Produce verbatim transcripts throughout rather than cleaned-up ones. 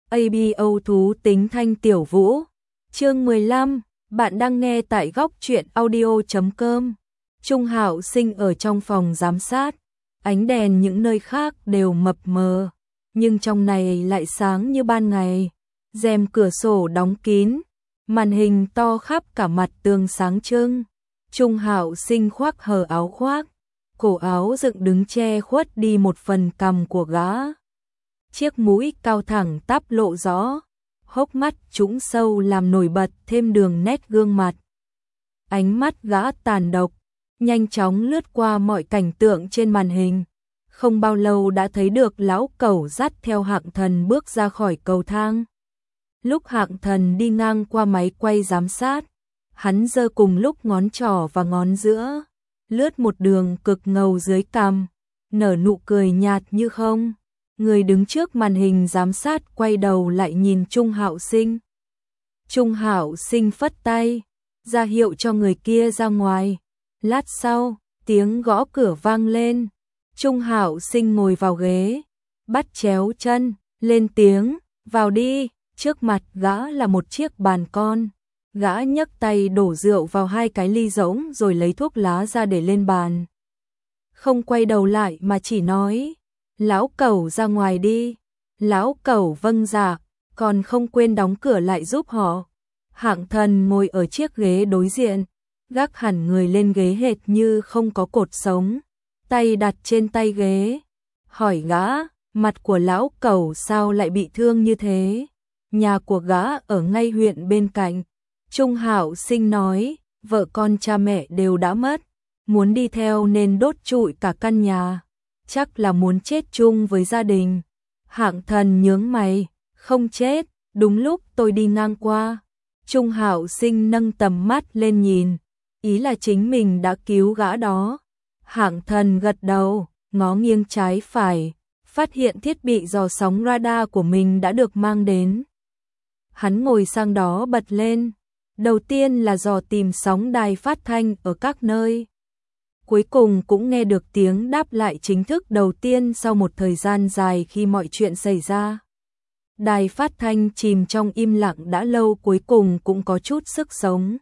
a bê o thú tính thanh tiểu vũ. Chương mười lăm, bạn đang nghe tại góc truyện audio chấm com. Trung Hạo Sinh ở trong phòng giám sát, ánh đèn những nơi khác đều mập mờ, nhưng trong này lại sáng như ban ngày. Rèm cửa sổ đóng kín, màn hình to khắp cả mặt tường sáng trưng. Trung Hạo Sinh khoác hở áo khoác, cổ áo dựng đứng che khuất đi một phần cằm của gã. Chiếc mũi cao thẳng tắp lộ rõ, hốc mắt trũng sâu làm nổi bật thêm đường nét gương mặt. Ánh mắt gã tàn độc, nhanh chóng lướt qua mọi cảnh tượng trên màn hình. Không bao lâu đã thấy được lão cẩu dắt theo Hạng Thần bước ra khỏi cầu thang. Lúc Hạng Thần đi ngang qua máy quay giám sát, hắn giơ cùng lúc ngón trỏ và ngón giữa, lướt một đường cực ngầu dưới cằm, nở nụ cười nhạt như không. Người đứng trước màn hình giám sát quay đầu lại nhìn Trung Hạo Sinh. Trung Hạo Sinh phất tay, ra hiệu cho người kia ra ngoài. Lát sau, tiếng gõ cửa vang lên. Trung Hạo Sinh ngồi vào ghế, bắt chéo chân, lên tiếng, vào đi. Trước mặt gã là một chiếc bàn con. Gã nhấc tay đổ rượu vào hai cái ly rỗng rồi lấy thuốc lá ra để lên bàn. Không quay đầu lại mà chỉ nói, lão cẩu ra ngoài đi. Lão cẩu vâng dạ, còn không quên đóng cửa lại giúp họ. Hạng Thần ngồi ở chiếc ghế đối diện, gác hẳn người lên ghế hệt như không có cột sống, tay đặt trên tay ghế. Hỏi gã, mặt của lão cẩu sao lại bị thương như thế? Nhà của gã ở ngay huyện bên cạnh. Trung Hạo Sinh nói, vợ con cha mẹ đều đã mất, muốn đi theo nên đốt trụi cả căn nhà, chắc là muốn chết chung với gia đình. Hạng Thần nhướng mày, không chết, đúng lúc tôi đi ngang qua. Trung Hạo Sinh nâng tầm mắt lên nhìn, ý là chính mình đã cứu gã đó. Hạng Thần gật đầu, ngó nghiêng trái phải, phát hiện thiết bị dò sóng radar của mình đã được mang đến. Hắn ngồi sang đó bật lên. Đầu tiên là dò tìm sóng đài phát thanh ở các nơi. Cuối cùng cũng nghe được tiếng đáp lại chính thức đầu tiên sau một thời gian dài khi mọi chuyện xảy ra. Đài phát thanh chìm trong im lặng đã lâu cuối cùng cũng có chút sức sống.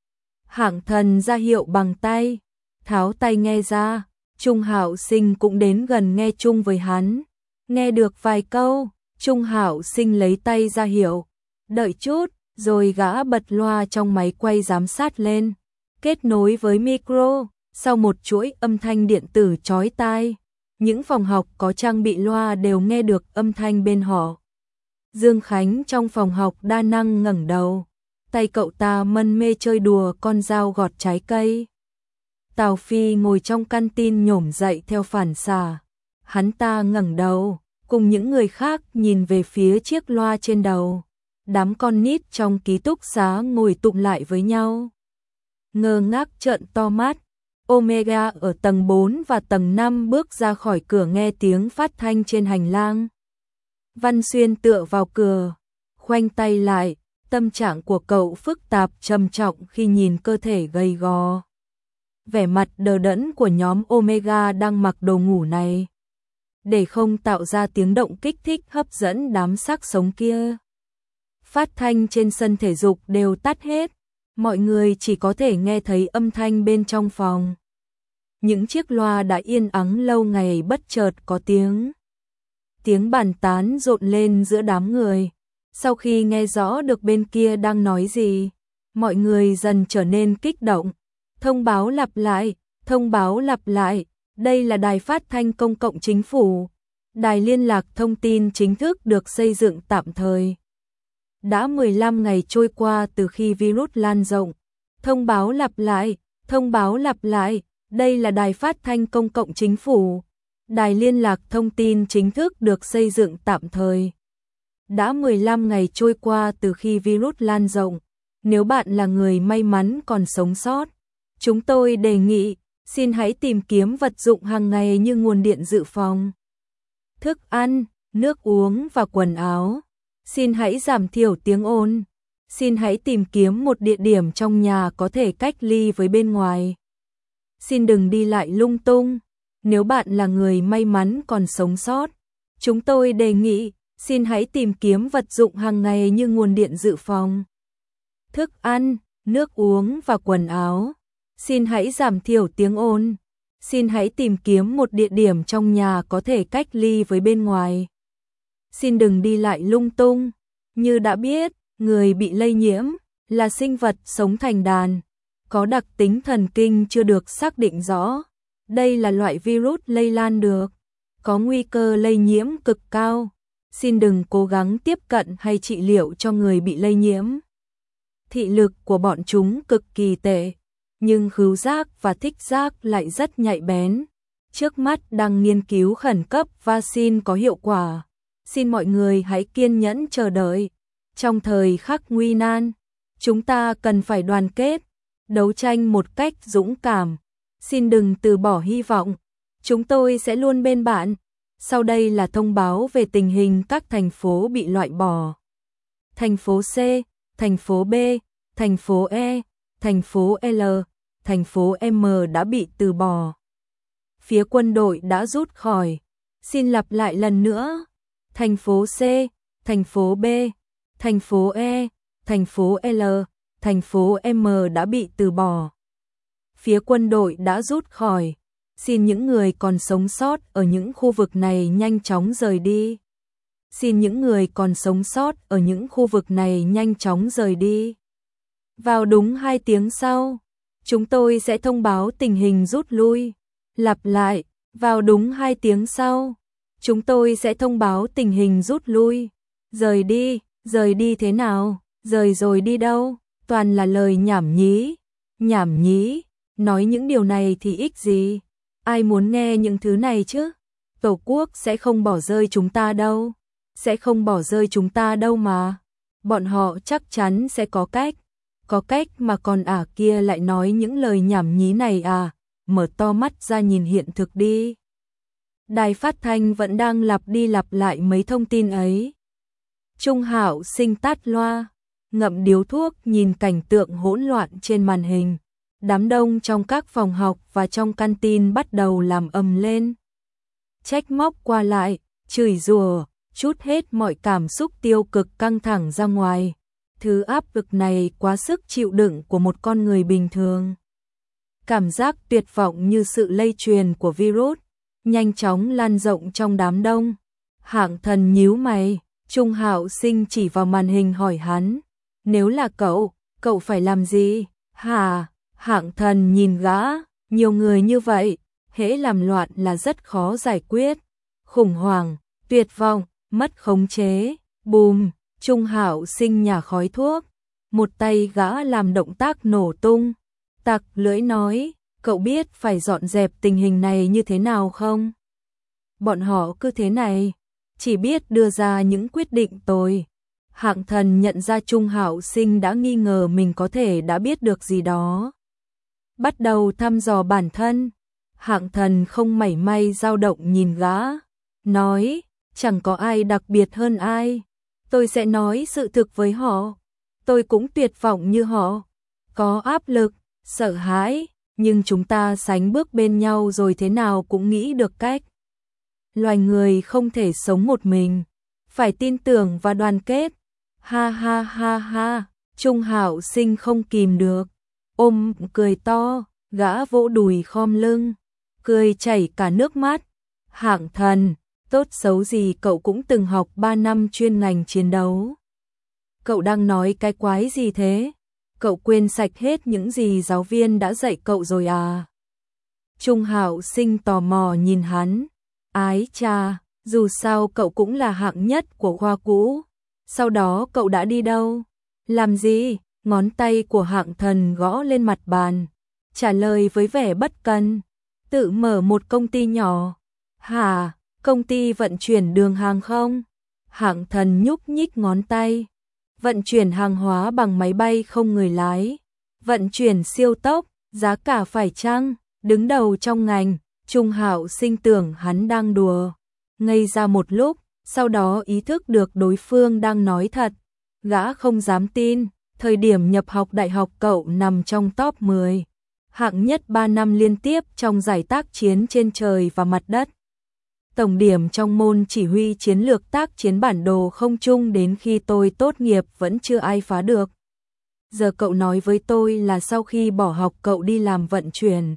Hạng Thần ra hiệu bằng tay, tháo tai nghe ra. Trung Hạo Sinh cũng đến gần nghe chung với hắn. Nghe được vài câu, Trung Hạo Sinh lấy tay ra hiệu, đợi chút. Rồi gã bật loa trong máy quay giám sát lên, kết nối với micro. Sau một chuỗi âm thanh điện tử chói tai, những phòng học có trang bị loa đều nghe được âm thanh bên họ. Dương Khánh trong phòng học đa năng ngẩng đầu, tay cậu ta mân mê chơi đùa con dao gọt trái cây. Tào Phi ngồi trong căn tin nhổm dậy theo phản xạ. Hắn ta ngẩng đầu, cùng những người khác nhìn về phía chiếc loa trên đầu. Đám con nít trong ký túc xá ngồi tụm lại với nhau, ngơ ngác trợn to mắt. Omega ở tầng bốn và tầng năm bước ra khỏi cửa nghe tiếng phát thanh trên hành lang. Văn Xuyên tựa vào cửa, khoanh tay lại, tâm trạng của cậu phức tạp trầm trọng khi nhìn cơ thể gầy gò, vẻ mặt đờ đẫn của nhóm Omega đang mặc đồ ngủ này. Để không tạo ra tiếng động kích thích hấp dẫn đám xác sống kia, phát thanh trên sân thể dục đều tắt hết, mọi người chỉ có thể nghe thấy âm thanh bên trong phòng. Những chiếc loa đã yên ắng lâu ngày bất chợt có tiếng. Tiếng bàn tán rộn lên giữa đám người. Sau khi nghe rõ được bên kia đang nói gì, mọi người dần trở nên kích động. Thông báo lặp lại, thông báo lặp lại, đây là đài phát thanh công cộng chính phủ. Đài liên lạc thông tin chính thức được xây dựng tạm thời. Đã mười lăm ngày trôi qua từ khi virus lan rộng. Thông báo lặp lại, thông báo lặp lại, đây là đài phát thanh công cộng chính phủ. Đài liên lạc thông tin chính thức được xây dựng tạm thời. Đã mười lăm ngày trôi qua từ khi virus lan rộng. Nếu bạn là người may mắn còn sống sót, chúng tôi đề nghị, xin hãy tìm kiếm vật dụng hàng ngày như nguồn điện dự phòng, thức ăn, nước uống và quần áo. Xin hãy giảm thiểu tiếng ồn. Xin hãy tìm kiếm một địa điểm trong nhà có thể cách ly với bên ngoài. Xin đừng đi lại lung tung. Nếu bạn là người may mắn còn sống sót, chúng tôi đề nghị, Xin hãy tìm kiếm vật dụng hàng ngày như nguồn điện dự phòng, thức ăn, nước uống và quần áo. Xin hãy giảm thiểu tiếng ồn. Xin hãy tìm kiếm một địa điểm trong nhà có thể cách ly với bên ngoài. Xin đừng đi lại lung tung. Như đã biết, người bị lây nhiễm là sinh vật sống thành đàn, có đặc tính thần kinh chưa được xác định rõ. Đây là loại virus lây lan được, có nguy cơ lây nhiễm cực cao. Xin đừng cố gắng tiếp cận hay trị liệu cho người bị lây nhiễm. Thị lực của bọn chúng cực kỳ tệ, nhưng khứu giác và thích giác lại rất nhạy bén. Trước mắt đang nghiên cứu khẩn cấp vaccine có hiệu quả. Xin mọi người hãy kiên nhẫn chờ đợi. Trong thời khắc nguy nan, chúng ta cần phải đoàn kết, đấu tranh một cách dũng cảm. Xin đừng từ bỏ hy vọng. Chúng tôi sẽ luôn bên bạn. Sau đây là thông báo về tình hình các thành phố bị loại bỏ. Thành phố C, thành phố B, thành phố E, thành phố L, thành phố M đã bị từ bỏ. Phía quân đội đã rút khỏi. Xin lặp lại lần nữa. Thành phố C, thành phố B, thành phố E, thành phố L, thành phố M đã bị từ bỏ. Phía quân đội đã rút khỏi. Xin những người còn sống sót ở những khu vực này nhanh chóng rời đi. Xin những người còn sống sót ở những khu vực này nhanh chóng rời đi. Vào đúng hai tiếng sau, chúng tôi sẽ thông báo tình hình rút lui. Lặp lại, vào đúng hai tiếng sau, chúng tôi sẽ thông báo tình hình rút lui. Rời đi, rời đi thế nào? Rời rồi đi đâu? Toàn là lời nhảm nhí. Nhảm nhí, nói những điều này thì ích gì? Ai muốn nghe những thứ này chứ? Tổ quốc sẽ không bỏ rơi chúng ta đâu. Sẽ không bỏ rơi chúng ta đâu mà. Bọn họ chắc chắn sẽ có cách. Có cách mà còn ả kia lại nói những lời nhảm nhí này à? Mở to mắt ra nhìn hiện thực đi. Đài phát thanh vẫn đang lặp đi lặp lại mấy thông tin ấy. Trung Hạo Sinh tắt loa, ngậm điếu thuốc nhìn cảnh tượng hỗn loạn trên màn hình. Đám đông trong các phòng học và trong canteen bắt đầu làm ầm lên. Trách móc qua lại, chửi rủa, trút hết mọi cảm xúc tiêu cực căng thẳng ra ngoài. Thứ áp lực này quá sức chịu đựng của một con người bình thường. Cảm giác tuyệt vọng như sự lây truyền của virus, nhanh chóng lan rộng trong đám đông. Hạng Thần nhíu mày, Trung Hạo Sinh chỉ vào màn hình hỏi hắn. Nếu là cậu, cậu phải làm gì? Hả? Hạng Thần nhìn gã, nhiều người như vậy, hễ làm loạn là rất khó giải quyết. Khủng hoảng, tuyệt vọng, mất khống chế, bùm, Trung Hạo Sinh nhả khói thuốc. Một tay gã làm động tác nổ tung. Tặc lưỡi nói, cậu biết phải dọn dẹp tình hình này như thế nào không? Bọn họ cứ thế này, chỉ biết đưa ra những quyết định tồi. Hạng Thần nhận ra Trung Hạo Sinh đã nghi ngờ mình có thể đã biết được gì đó. Bắt đầu thăm dò bản thân. Hạng Thần không mảy may dao động nhìn gã. Nói, chẳng có ai đặc biệt hơn ai. Tôi sẽ nói sự thực với họ. Tôi cũng tuyệt vọng như họ. Có áp lực, sợ hãi, nhưng chúng ta sánh bước bên nhau rồi thế nào cũng nghĩ được cách. Loài người không thể sống một mình, phải tin tưởng và đoàn kết. Ha ha ha ha, Trung Hạo Sinh không kìm được, ôm cười to, gã vỗ đùi khom lưng, cười chảy cả nước mắt. Hạng Thần, tốt xấu gì cậu cũng từng học ba năm chuyên ngành chiến đấu. Cậu đang nói cái quái gì thế? Cậu quên sạch hết những gì giáo viên đã dạy cậu rồi à? Trung Hạo Sinh tò mò nhìn hắn. Ái cha, dù sao cậu cũng là hạng nhất của khoa cũ. Sau đó cậu đã đi đâu? Làm gì? Ngón tay của Hạng Thần gõ lên mặt bàn. Trả lời với vẻ bất cần. Tự mở một công ty nhỏ. Hả? Công ty vận chuyển đường hàng không? Hạng Thần nhúc nhích ngón tay. Vận chuyển hàng hóa bằng máy bay không người lái. Vận chuyển siêu tốc, giá cả phải chăng? Đứng đầu trong ngành. Trung Hạo Sinh tưởng hắn đang đùa. Ngây ra một lúc, sau đó ý thức được đối phương đang nói thật. Gã không dám tin, thời điểm nhập học đại học cậu nằm trong top mười. Hạng nhất ba năm liên tiếp trong giải tác chiến trên trời và mặt đất. tổng điểm trong môn chỉ huy chiến lược tác chiến bản đồ không trung đến khi tôi tốt nghiệp vẫn chưa ai phá được. Giờ cậu nói với tôi là sau khi bỏ học cậu đi làm vận chuyển.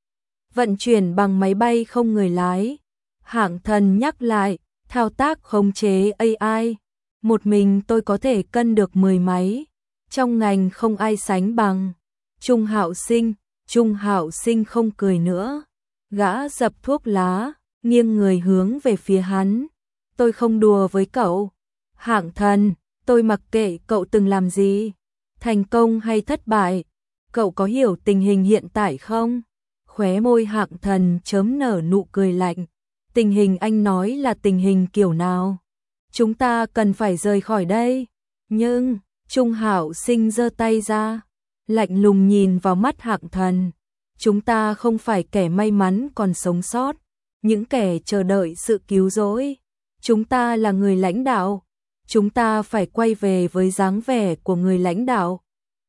Vận chuyển bằng máy bay không người lái. Hạng Thần nhắc lại, thao tác khống chế a i. Một mình tôi có thể cân được mười máy. Trong ngành không ai sánh bằng. Trung Hạo Sinh, Trung Hạo Sinh không cười nữa. Gã dập thuốc lá, nghiêng người hướng về phía hắn. Tôi không đùa với cậu. Hạng Thần, tôi mặc kệ cậu từng làm gì. Thành công hay thất bại. Cậu có hiểu tình hình hiện tại không? Khóe môi Hạng Thần chớm nở nụ cười lạnh. Tình hình anh nói là tình hình kiểu nào? Chúng ta cần phải rời khỏi đây. Nhưng, Trung Hạo Sinh giơ tay ra, lạnh lùng nhìn vào mắt Hạng Thần. Chúng ta không phải kẻ may mắn còn sống sót, những kẻ chờ đợi sự cứu rỗi. Chúng ta là người lãnh đạo. Chúng ta phải quay về với dáng vẻ của người lãnh đạo.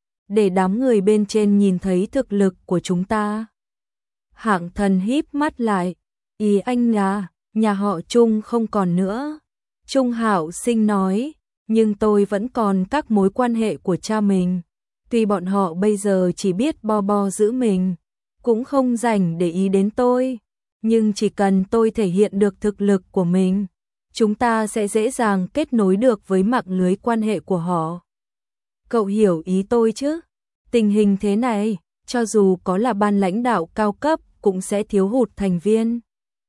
Để đám người bên trên nhìn thấy thực lực của chúng ta. Hạng Thần híp mắt lại. Ý anh là, nhà họ Trung không còn nữa. Trung Hạo Sinh nói, nhưng tôi vẫn còn các mối quan hệ của cha mình. Tuy bọn họ bây giờ chỉ biết bo bo giữ mình, cũng không rảnh để ý đến tôi. Nhưng chỉ cần tôi thể hiện được thực lực của mình, chúng ta sẽ dễ dàng kết nối được với mạng lưới quan hệ của họ. Cậu hiểu ý tôi chứ? Tình hình thế này, cho dù có là ban lãnh đạo cao cấp, cũng sẽ thiếu hụt thành viên.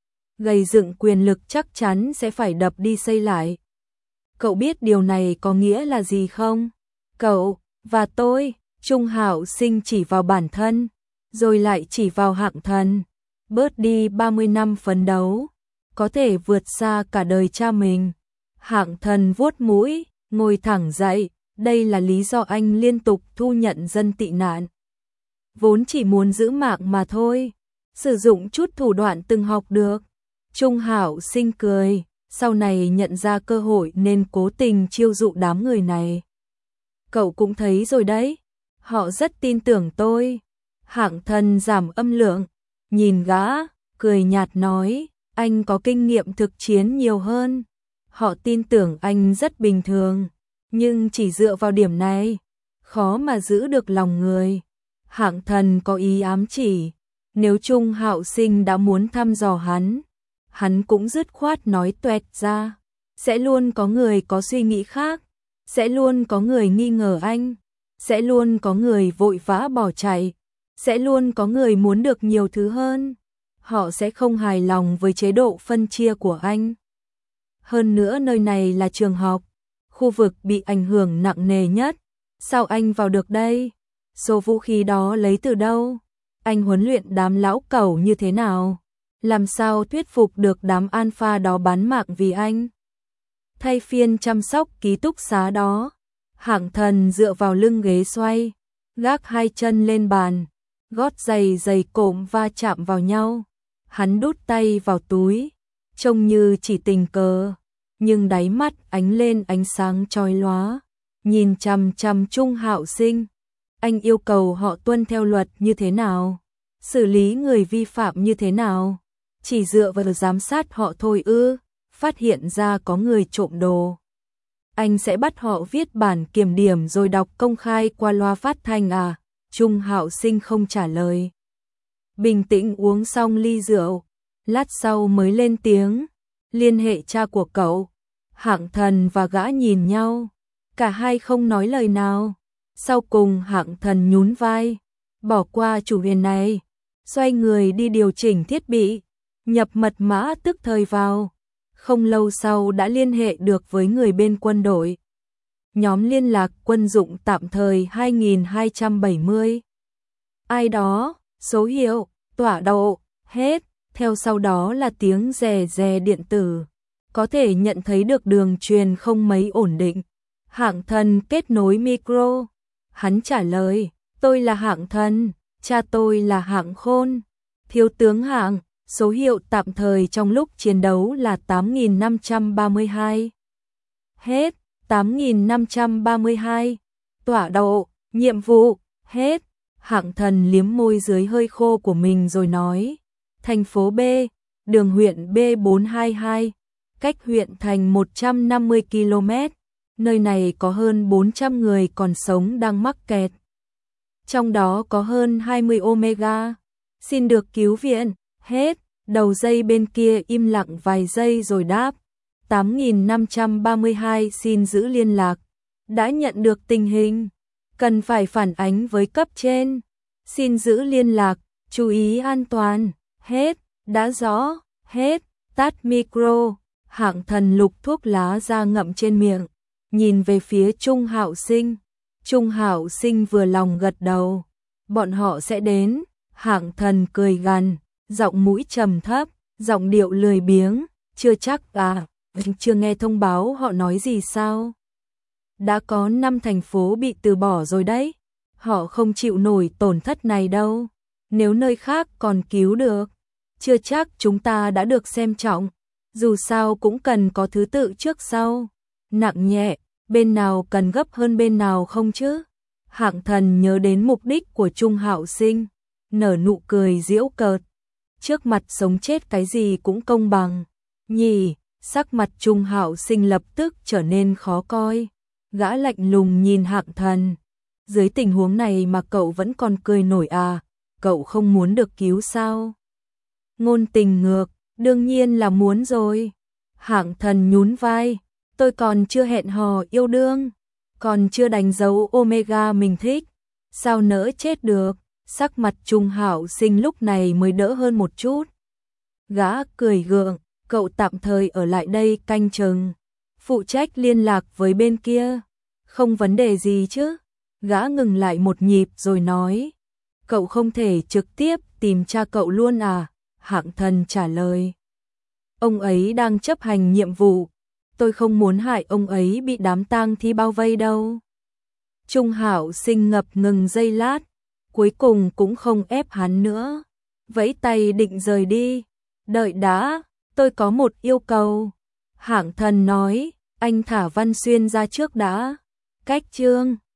Gây dựng quyền lực chắc chắn sẽ phải đập đi xây lại. Cậu biết điều này có nghĩa là gì không? Cậu, và tôi, Trung Hạo Sinh chỉ vào bản thân, rồi lại chỉ vào Hạng Thần. Bớt đi ba mươi năm phấn đấu, có thể vượt xa cả đời cha mình. Hạng Thần vuốt mũi, ngồi thẳng dậy, đây là lý do anh liên tục thu nhận dân tị nạn. Vốn chỉ muốn giữ mạng mà thôi, sử dụng chút thủ đoạn từng học được. Trung Hạo Sinh cười, sau này nhận ra cơ hội nên cố tình chiêu dụ đám người này. Cậu cũng thấy rồi đấy, họ rất tin tưởng tôi. Hạng Thần giảm âm lượng, nhìn gã, cười nhạt nói, anh có kinh nghiệm thực chiến nhiều hơn. Họ tin tưởng anh rất bình thường, nhưng chỉ dựa vào điểm này, khó mà giữ được lòng người. Hạng Thần có ý ám chỉ, nếu Trung Hạo Sinh đã muốn thăm dò hắn, hắn cũng dứt khoát nói toẹt ra. Sẽ luôn có người có suy nghĩ khác, sẽ luôn có người nghi ngờ anh, sẽ luôn có người vội vã bỏ chạy, sẽ luôn có người muốn được nhiều thứ hơn. Họ sẽ không hài lòng với chế độ phân chia của anh. Hơn nữa nơi này là trường học, khu vực bị ảnh hưởng nặng nề nhất. Sao anh vào được đây? Số vũ khí đó lấy từ đâu? Anh huấn luyện đám lão cẩu như thế nào? Làm sao thuyết phục được đám alpha đó bán mạng vì anh? Thay phiên chăm sóc ký túc xá đó. Hạng Thần dựa vào lưng ghế xoay, gác hai chân lên bàn, gót giày giày cộm va chạm vào nhau. Hắn đút tay vào túi, trông như chỉ tình cờ, nhưng đáy mắt ánh lên ánh sáng chói lóa, nhìn chằm chằm Trung Hạo Sinh. Anh yêu cầu họ tuân theo luật như thế nào? Xử lý người vi phạm như thế nào? Chỉ dựa vào giám sát họ thôi ư? Phát hiện ra có người trộm đồ, anh sẽ bắt họ viết bản kiểm điểm rồi đọc công khai qua loa phát thanh à? Trung Hạo Sinh không trả lời. Bình tĩnh uống xong ly rượu, lát sau mới lên tiếng, liên hệ cha của cậu. Hạng Thần và gã nhìn nhau, cả hai không nói lời nào. Sau cùng Hạng Thần nhún vai, bỏ qua chủ đề này, xoay người đi điều chỉnh thiết bị, nhập mật mã tức thời vào. Không lâu sau đã liên hệ được với người bên quân đội. Nhóm liên lạc quân dụng tạm thời hai nghìn hai trăm bảy mươi. Ai đó, số hiệu, tọa độ, hết. Theo sau đó là tiếng rè rè điện tử. Có thể nhận thấy được đường truyền không mấy ổn định. Hạng Thần kết nối micro. Hắn trả lời, tôi là Hạng Thần, cha tôi là Hạng Khôn. Thiếu tướng Hạng, số hiệu tạm thời trong lúc chiến đấu là tám nghìn năm trăm ba mươi hai. Hết, tám nghìn năm trăm ba mươi hai. Tọa độ, nhiệm vụ, hết. Hạng Thần liếm môi dưới hơi khô của mình rồi nói, thành phố B, đường huyện B bốn hai hai, cách huyện thành một trăm năm mươi ki lô mét. Nơi này có hơn bốn trăm người còn sống đang mắc kẹt. Trong đó có hơn hai mươi Omega. Xin được cứu viện, hết. Đầu dây bên kia im lặng vài giây rồi đáp. tám nghìn năm trăm ba mươi hai xin giữ liên lạc. Đã nhận được tình hình. Cần phải phản ánh với cấp trên. Xin giữ liên lạc, chú ý an toàn. Hết, đã rõ, hết. Tắt micro. Hạng Thần lục thuốc lá ra ngậm trên miệng. Nhìn về phía Trung Hạo Sinh. Trung Hạo Sinh vừa lòng gật đầu. Bọn họ sẽ đến. Hạng Thần cười gằn, giọng mũi trầm thấp, giọng điệu lười biếng. Chưa chắc à, chưa nghe thông báo họ nói gì sao? Đã có năm thành phố bị từ bỏ rồi đấy. Họ không chịu nổi tổn thất này đâu. Nếu nơi khác còn cứu được, chưa chắc chúng ta đã được xem trọng. Dù sao cũng cần có thứ tự trước sau. Nặng nhẹ, bên nào cần gấp hơn bên nào không chứ? Hạng Thần nhớ đến mục đích của Trung Hạo Sinh, nở nụ cười giễu cợt. Trước mặt sống chết cái gì cũng công bằng. Nhỉ, sắc mặt Trung Hạo Sinh lập tức trở nên khó coi. Gã lạnh lùng nhìn Hạng Thần. Dưới tình huống này mà cậu vẫn còn cười nổi à? Cậu không muốn được cứu sao? Ngôn Tình ngược, đương nhiên là muốn rồi. Hạng Thần nhún vai. Tôi còn chưa hẹn hò yêu đương, còn chưa đánh dấu Omega mình thích, sao nỡ chết được? Sắc mặt Trung Hạo Sinh lúc này mới đỡ hơn một chút. Gã cười gượng, cậu tạm thời ở lại đây canh chừng, phụ trách liên lạc với bên kia, không vấn đề gì chứ? Gã ngừng lại một nhịp rồi nói, cậu không thể trực tiếp tìm cha cậu luôn à? Hạng Thần trả lời, ông ấy đang chấp hành nhiệm vụ. Tôi không muốn hại ông ấy bị đám tang thi bao vây đâu. Trung Hạo Sinh ngập ngừng giây lát, cuối cùng cũng không ép hắn nữa. Vẫy tay định rời đi. Đợi đã, tôi có một yêu cầu. Hạng Thần nói, anh thả Văn Xuyên ra trước đã. Cách chương.